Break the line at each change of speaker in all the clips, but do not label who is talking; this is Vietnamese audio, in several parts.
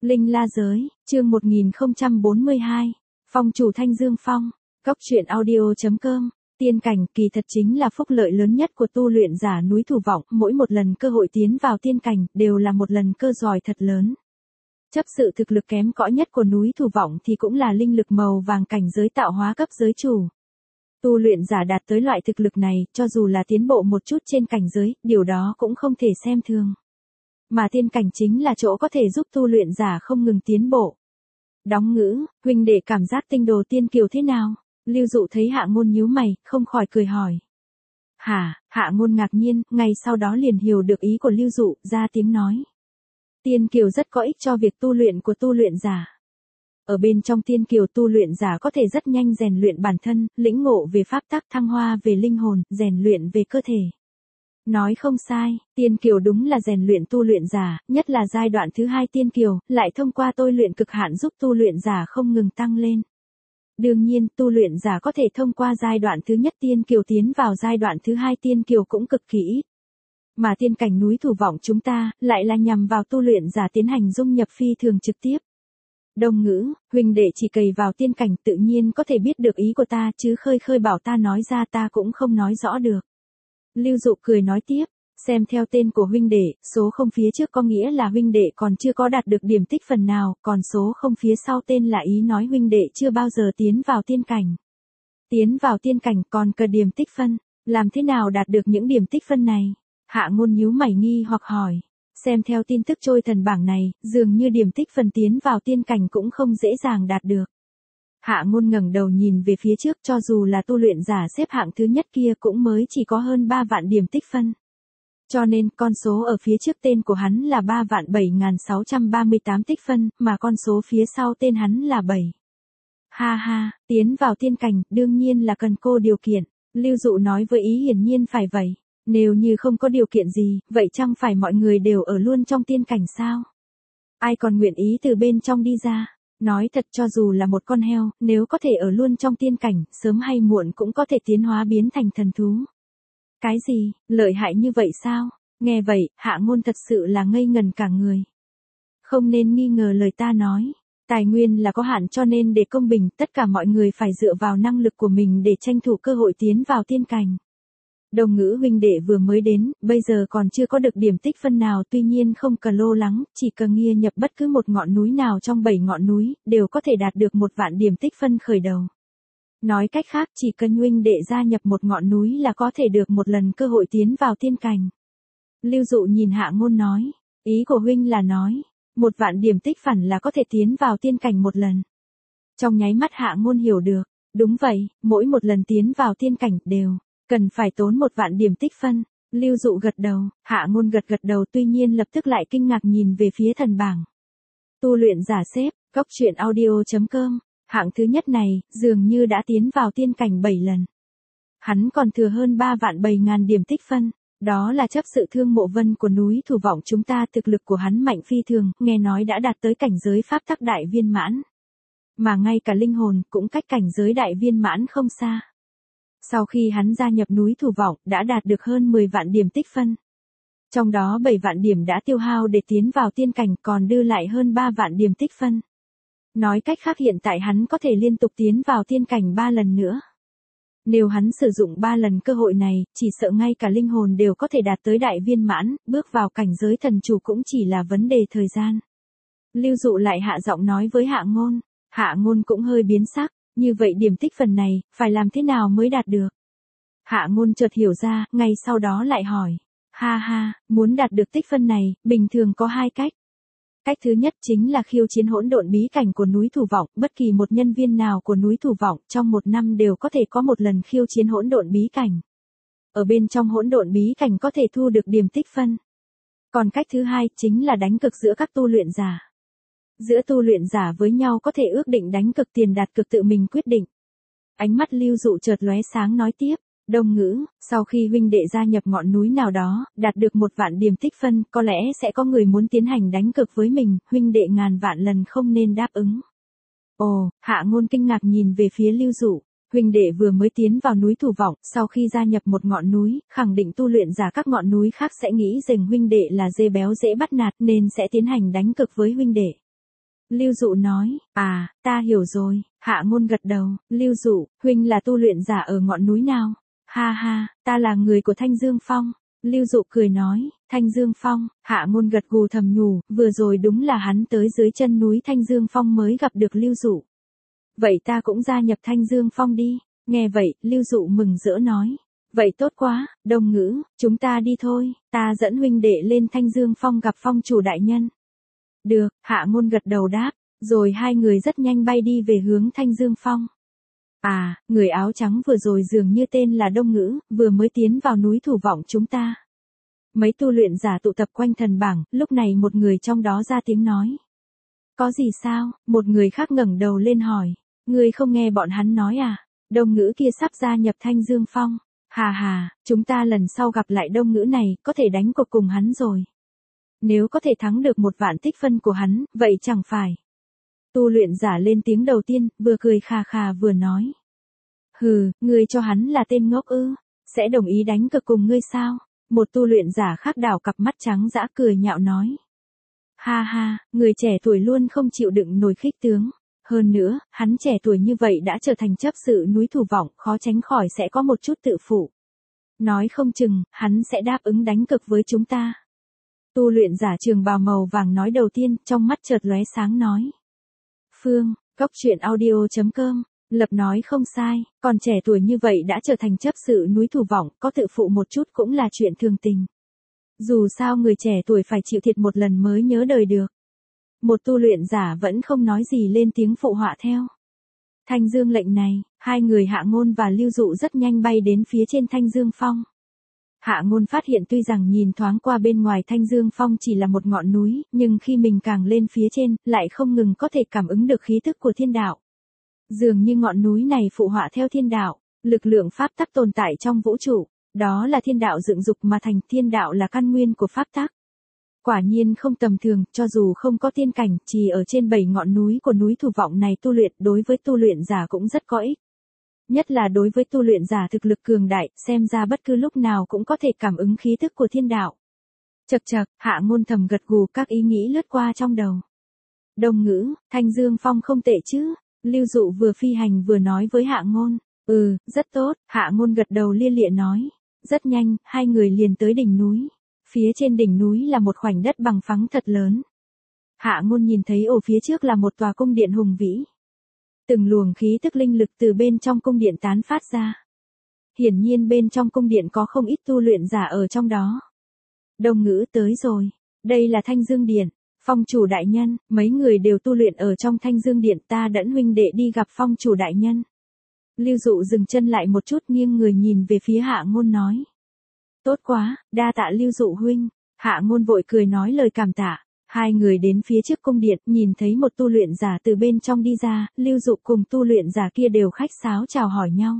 Linh La Giới, chương 1042, Phong chủ Thanh Dương Phong, Cốc truyện audio.com. Tiên cảnh kỳ thật chính là phúc lợi lớn nhất của tu luyện giả núi Thủ Vọng, mỗi một lần cơ hội tiến vào tiên cảnh đều là một lần cơ dòi thật lớn. Chấp sự thực lực kém cỏi nhất của núi Thủ Vọng thì cũng là linh lực màu vàng cảnh giới tạo hóa cấp giới chủ. Tu luyện giả đạt tới loại thực lực này, cho dù là tiến bộ một chút trên cảnh giới, điều đó cũng không thể xem thường. Mà tiên cảnh chính là chỗ có thể giúp tu luyện giả không ngừng tiến bộ. Đóng ngữ, huynh đệ cảm giác tinh đồ tiên kiều thế nào? Lưu Dụ thấy Hạ Ngôn nhíu mày, không khỏi cười hỏi. Hả? Hạ Ngôn ngạc nhiên, ngay sau đó liền hiểu được ý của Lưu Dụ, ra tiếng nói. Tiên kiều rất có ích cho việc tu luyện của tu luyện giả. Ở bên trong tiên kiều tu luyện giả có thể rất nhanh rèn luyện bản thân, lĩnh ngộ về pháp tắc, thăng hoa về linh hồn, rèn luyện về cơ thể. Nói không sai, tiên kiều đúng là rèn luyện tu luyện giả, nhất là giai đoạn thứ 2 tiên kiều, lại thông qua tôi luyện cực hạn giúp tu luyện giả không ngừng tăng lên. Đương nhiên, tu luyện giả có thể thông qua giai đoạn thứ nhất tiên kiều tiến vào giai đoạn thứ 2 tiên kiều cũng cực kỳ ít. Mà tiên cảnh núi Thủ Vọng chúng ta, lại là nhằm vào tu luyện giả tiến hành dung nhập phi thường trực tiếp. Đồng ngữ, huynh đệ chỉ cày vào tiên cảnh tự nhiên có thể biết được ý của ta, chứ khơi bảo ta nói ra ta cũng không nói rõ được. Lưu Dụ cười nói tiếp, xem theo tên của huynh đệ, số 0 phía trước có nghĩa là huynh đệ còn chưa có đạt được điểm tích phần nào, còn số 0 phía sau tên là ý nói huynh đệ chưa bao giờ tiến vào tiên cảnh. Tiến vào tiên cảnh còn cần điểm tích phân, làm thế nào đạt được những điểm tích phân này? Hạ Ngôn nhíu mày nghi hoặc hỏi. Xem theo tin tức trôi thần bảng này, dường như điểm tích phần tiến vào tiên cảnh cũng không dễ dàng đạt được. Hạ Ngôn ngẩng đầu nhìn về phía trước, cho dù là tu luyện giả xếp hạng thứ nhất kia cũng mới chỉ có hơn 3 vạn điểm tích phân. Cho nên, con số ở phía trước tên của hắn là 3.7638 tích phân, mà con số phía sau tên hắn là 7. Ha ha, tiến vào tiên cảnh, đương nhiên là cần cô điều kiện, Lưu Dụ nói với ý hiển nhiên phải vậy. Nếu như không có điều kiện gì, vậy chẳng phải mọi người đều ở luôn trong tiên cảnh sao? Ai còn nguyện ý từ bên trong đi ra? Nói thật, cho dù là một con heo, nếu có thể ở luôn trong tiên cảnh, sớm hay muộn cũng có thể tiến hóa biến thành thần thú. Cái gì, lợi hại như vậy sao? Nghe vậy, Hạ Ngôn thật sự là ngây ngần cả người. Không nên nghi ngờ lời ta nói. Tài nguyên là có hạn, cho nên để công bình, tất cả mọi người phải dựa vào năng lực của mình để tranh thủ cơ hội tiến vào tiên cảnh. Đồng ngữ huynh đệ vừa mới đến, bây giờ còn chưa có được điểm tích phân nào, tuy nhiên không cần lo lắng, chỉ cần nghia nhập bất cứ một ngọn núi nào trong 7 ngọn núi, đều có thể đạt được 1 vạn điểm tích phân khởi đầu. Nói cách khác, chỉ cần huynh đệ gia nhập một ngọn núi là có thể được một lần cơ hội tiến vào tiên cảnh. Lưu Dụ nhìn Hạ Ngôn nói, ý của huynh là nói, 1 vạn điểm tích phản là có thể tiến vào tiên cảnh một lần. Trong nháy mắt Hạ Ngôn hiểu được, đúng vậy, mỗi một lần tiến vào tiên cảnh đều cần phải tốn 1 vạn điểm tích phân. Lưu Dụ gật đầu, Hạ Ngôn gật đầu, tuy nhiên lập tức lại kinh ngạc nhìn về phía thần bảng. Tu luyện giả xếp, Cốc truyện audio.com, hạng thứ nhất này, dường như đã tiến vào tiên cảnh 7 lần. Hắn còn thừa hơn 3.007.000 điểm tích phân, đó là chấp sự Thương Mộ Vân của núi Thủ Vọng chúng ta, thực lực của hắn mạnh phi thường, nghe nói đã đạt tới cảnh giới pháp tắc đại viên mãn. Mà ngay cả linh hồn cũng cách cảnh giới đại viên mãn không xa. Sau khi hắn gia nhập núi Thủ Vọng, đã đạt được hơn 10 vạn điểm tích phân. Trong đó 7 vạn điểm đã tiêu hao để tiến vào tiên cảnh, còn đưa lại hơn 3 vạn điểm tích phân. Nói cách khác, hiện tại hắn có thể liên tục tiến vào tiên cảnh 3 lần nữa. Nếu hắn sử dụng 3 lần cơ hội này, chỉ sợ ngay cả linh hồn đều có thể đạt tới đại viên mãn, bước vào cảnh giới thần chủ cũng chỉ là vấn đề thời gian. Lưu Dụ lại hạ giọng nói với Hạ Ngôn. Hạ Ngôn cũng hơi biến sắc. Như vậy điểm tích phần này, phải làm thế nào mới đạt được? Hạ Ngôn chợt hiểu ra, ngay sau đó lại hỏi. Ha ha, muốn đạt được tích phân này, bình thường có 2 cách. Cách thứ nhất chính là khiêu chiến hỗn độn bí cảnh của núi Thủ Vọng, bất kỳ một nhân viên nào của núi Thủ Vọng trong 1 năm đều có thể có một lần khiêu chiến hỗn độn bí cảnh. Ở bên trong hỗn độn bí cảnh có thể thu được điểm tích phân. Còn cách thứ hai chính là đánh cực giữa các tu luyện giả. Giữa tu luyện giả với nhau có thể ước định đánh cực, tiền đạt cực tự mình quyết định. Ánh mắt Lưu Dụ chợt lóe sáng nói tiếp, đồng ngữ, sau khi huynh đệ gia nhập ngọn núi nào đó, đạt được 1 vạn điểm tích phân, có lẽ sẽ có người muốn tiến hành đánh cực với mình, huynh đệ ngàn vạn lần không nên đáp ứng. Ồ, Hạ Ngôn kinh ngạc nhìn về phía Lưu Dụ, huynh đệ vừa mới tiến vào núi Thủ Vọng, sau khi gia nhập một ngọn núi, khẳng định tu luyện giả các ngọn núi khác sẽ nghĩ rằng huynh đệ là dê béo dễ bắt nạt nên sẽ tiến hành đánh cực với huynh đệ. Lưu Dụ nói, à, ta hiểu rồi, Hạ Ngôn gật đầu, Lưu Dụ, huynh là tu luyện giả ở ngọn núi nào? Ha ha, ta là người của Thanh Dương Phong. Lưu Dụ cười nói, Thanh Dương Phong, Hạ Ngôn gật gù thầm nhủ, vừa rồi đúng là hắn tới dưới chân núi Thanh Dương Phong mới gặp được Lưu Dụ. Vậy ta cũng gia nhập Thanh Dương Phong đi. Nghe vậy, Lưu Dụ mừng rỡ nói. Vậy tốt quá, Đông Ngữ, chúng ta đi thôi, ta dẫn huynh đệ lên Thanh Dương Phong gặp phong chủ đại nhân. Được, Hạ Ngôn gật đầu đáp, rồi hai người rất nhanh bay đi về hướng Thanh Dương Phong. À, người áo trắng vừa rồi dường như tên là Đông Ngữ, vừa mới tiến vào núi Thủ Vọng chúng ta. Mấy tu luyện giả tụ tập quanh thần bảng, lúc này một người trong đó ra tiếng nói. Có gì sao? Một người khác ngẩng đầu lên hỏi. Ngươi không nghe bọn hắn nói à? Đông Ngữ kia sắp gia nhập Thanh Dương Phong. Hà hà, chúng ta lần sau gặp lại Đông Ngữ này, có thể đánh cuộc cùng hắn rồi. Nếu có thể thắng được 1.000.000 tích phân của hắn, vậy chẳng phải. Tu luyện giả lên tiếng đầu tiên, vừa cười khà khà vừa nói. Hừ, ngươi cho hắn là tên ngốc ư, sẽ đồng ý đánh cược cùng ngươi sao? Một tu luyện giả khác đảo cặp mắt trắng dã cười nhạo nói. Ha ha, người trẻ tuổi luôn không chịu đựng nổi khích tướng. Hơn nữa, hắn trẻ tuổi như vậy đã trở thành chấp sự núi Thủ Vọng, khó tránh khỏi sẽ có một chút tự phụ. Nói không chừng, hắn sẽ đáp ứng đánh cược với chúng ta. Tu luyện giả trường bào màu vàng nói đầu tiên, trong mắt chợt lóe sáng nói. Phương, Cốc Truyện Audio.com, Lập nói không sai, còn trẻ tuổi như vậy đã trở thành chấp sự núi Thủ Vọng, có tự phụ một chút cũng là chuyện thường tình. Dù sao người trẻ tuổi phải chịu thiệt một lần mới nhớ đời được. Một tu luyện giả vẫn không nói gì lên tiếng phụ họa theo. Thanh Dương lệnh này, hai người Hạ Ngôn và Lưu Dụ rất nhanh bay đến phía trên Thanh Dương Phong. Hạ Ngôn phát hiện tuy rằng nhìn thoáng qua bên ngoài Thanh Dương Phong chỉ là một ngọn núi, nhưng khi mình càng lên phía trên, lại không ngừng có thể cảm ứng được khí tức của thiên đạo. Dường như ngọn núi này phụ họa theo thiên đạo, lực lượng pháp tắc tồn tại trong vũ trụ, đó là thiên đạo dựng dục mà thành, thiên đạo là căn nguyên của pháp tắc. Quả nhiên không tầm thường, cho dù không có tiên cảnh, chỉ ở trên 7 ngọn núi của núi Thủ Vọng này tu luyện đối với tu luyện giả cũng rất có ích. Nhất là đối với tu luyện giả thực lực cường đại, xem ra bất cứ lúc nào cũng có thể cảm ứng khí tức của thiên đạo. Chậc chậc, Hạ Ngôn thầm gật gù, các ý nghĩ lướt qua trong đầu. Đông Ngữ, Thanh Dương Phong không tệ chứ? Lưu Dụ vừa phi hành vừa nói với Hạ Ngôn. Ừ, rất tốt, Hạ Ngôn gật đầu lia lịa nói. Rất nhanh, hai người liền tới đỉnh núi. Phía trên đỉnh núi là một khoảnh đất bằng phẳng thật lớn. Hạ Ngôn nhìn thấy ở phía trước là một tòa cung điện hùng vĩ. Từng luồng khí tức linh lực từ bên trong cung điện tán phát ra. Hiển nhiên bên trong cung điện có không ít tu luyện giả ở trong đó. Đông Ngữ tới rồi. Đây là Thanh Dương Điện. Phong chủ đại nhân, mấy người đều tu luyện ở trong Thanh Dương Điện, ta dẫn huynh đệ đi gặp phong chủ đại nhân. Lưu Dụ dừng chân lại một chút, nghiêng người nhìn về phía Hạ Ngôn nói. Tốt quá, đa tạ Lưu Dụ huynh. Hạ Ngôn vội cười nói lời cảm tạ. Hai người đến phía trước cung điện, nhìn thấy một tu luyện giả từ bên trong đi ra, Lưu Dụ cùng tu luyện giả kia đều khách sáo chào hỏi nhau.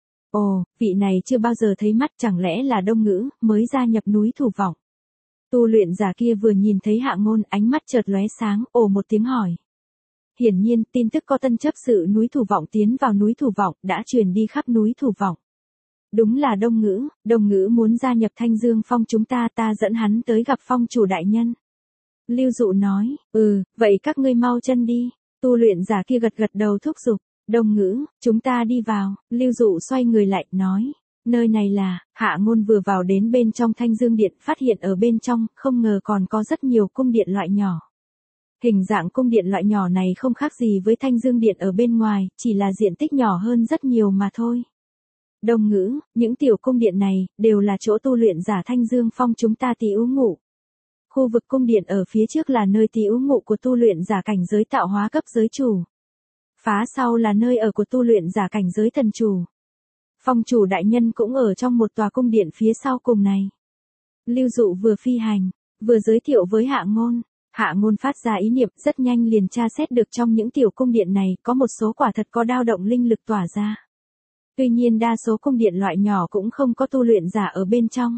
Ồ, vị này chưa bao giờ thấy mắt, chẳng lẽ là Đông Ngữ, mới gia nhập núi Thủ Vọng. Tu luyện giả kia vừa nhìn thấy Hạ Ngôn, ánh mắt chợt lóe sáng, ồ một tiếng hỏi. Hiển nhiên, tin tức có tân chấp sự núi Thủ Vọng tiến vào núi Thủ Vọng, đã truyền đi khắp núi Thủ Vọng. Đúng là Đông Ngữ muốn gia nhập Thanh Dương Phong chúng ta, ta dẫn hắn tới gặp phong chủ đại nhân. Lưu Dụ nói, vậy các ngươi mau chân đi. Tu luyện giả kia gật gật đầu thúc giục. Đông Ngữ, chúng ta đi vào. Lưu Dụ xoay người lại, nói. Nơi này là, Hạ Ngôn vừa vào đến bên trong Thanh Dương Điện, phát hiện ở bên trong, không ngờ còn có rất nhiều cung điện loại nhỏ. Hình dạng cung điện loại nhỏ này không khác gì với Thanh Dương Điện ở bên ngoài, chỉ là diện tích nhỏ hơn rất nhiều mà thôi. Đông Ngữ, những tiểu cung điện này, đều là chỗ tu luyện giả Thanh Dương Phong chúng ta tí ú ngụ. Khu vực cung điện ở phía trước là nơi tí ú ngụ của tu luyện giả cảnh giới tạo hóa cấp giới chủ. Phá sau là nơi ở của tu luyện giả cảnh giới thần chủ. Phong chủ đại nhân cũng ở trong một tòa cung điện phía sau cùng này. Lưu Dụ vừa phi hành, vừa giới thiệu với Hạ Ngôn. Hạ Ngôn phát ra ý niệm, rất nhanh liền tra xét được trong những tiểu cung điện này, có một số quả thật có dao động linh lực tỏa ra. Tuy nhiên đa số cung điện loại nhỏ cũng không có tu luyện giả ở bên trong.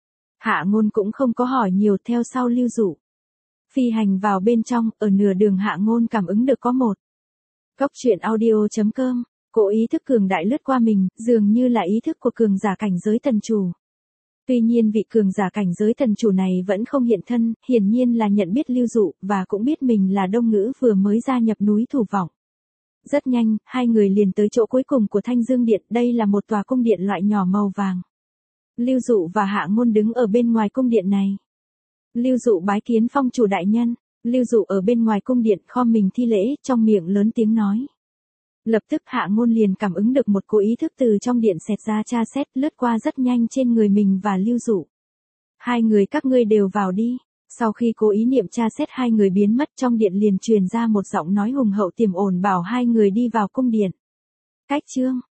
Hạ Ngôn cũng không có hỏi nhiều, theo sau Lưu Dụ. Phi hành vào bên trong, ở nửa đường Hạ Ngôn cảm ứng được có một. Cốc Truyện Audio.com, cỗ ý thức cường đại lướt qua mình, dường như là ý thức của cường giả cảnh giới thần chủ. Tuy nhiên vị cường giả cảnh giới thần chủ này vẫn không hiện thân, hiển nhiên là nhận biết Lưu Dụ, và cũng biết mình là Đông Ngữ vừa mới gia nhập núi Thủ Vọng. Rất nhanh, hai người liền tới chỗ cuối cùng của Thanh Dương Điện, đây là một tòa cung điện loại nhỏ màu vàng. Lưu Dụ và Hạ Ngôn đứng ở bên ngoài cung điện này. Lưu Dụ bái kiến phong chủ đại nhân. Lưu Dụ ở bên ngoài cung điện khom mình thi lễ, trong miệng lớn tiếng nói. Lập tức Hạ Ngôn liền cảm ứng được một cỗ ý thức từ trong điện xẹt ra tra xét, lướt qua rất nhanh trên người mình và Lưu Dụ. Hai người các ngươi đều vào đi. Sau khi cố ý niệm tra xét hai người biến mất, trong điện liền truyền ra một giọng nói hùng hậu tiềm ổn bảo hai người đi vào cung điện. Cách chương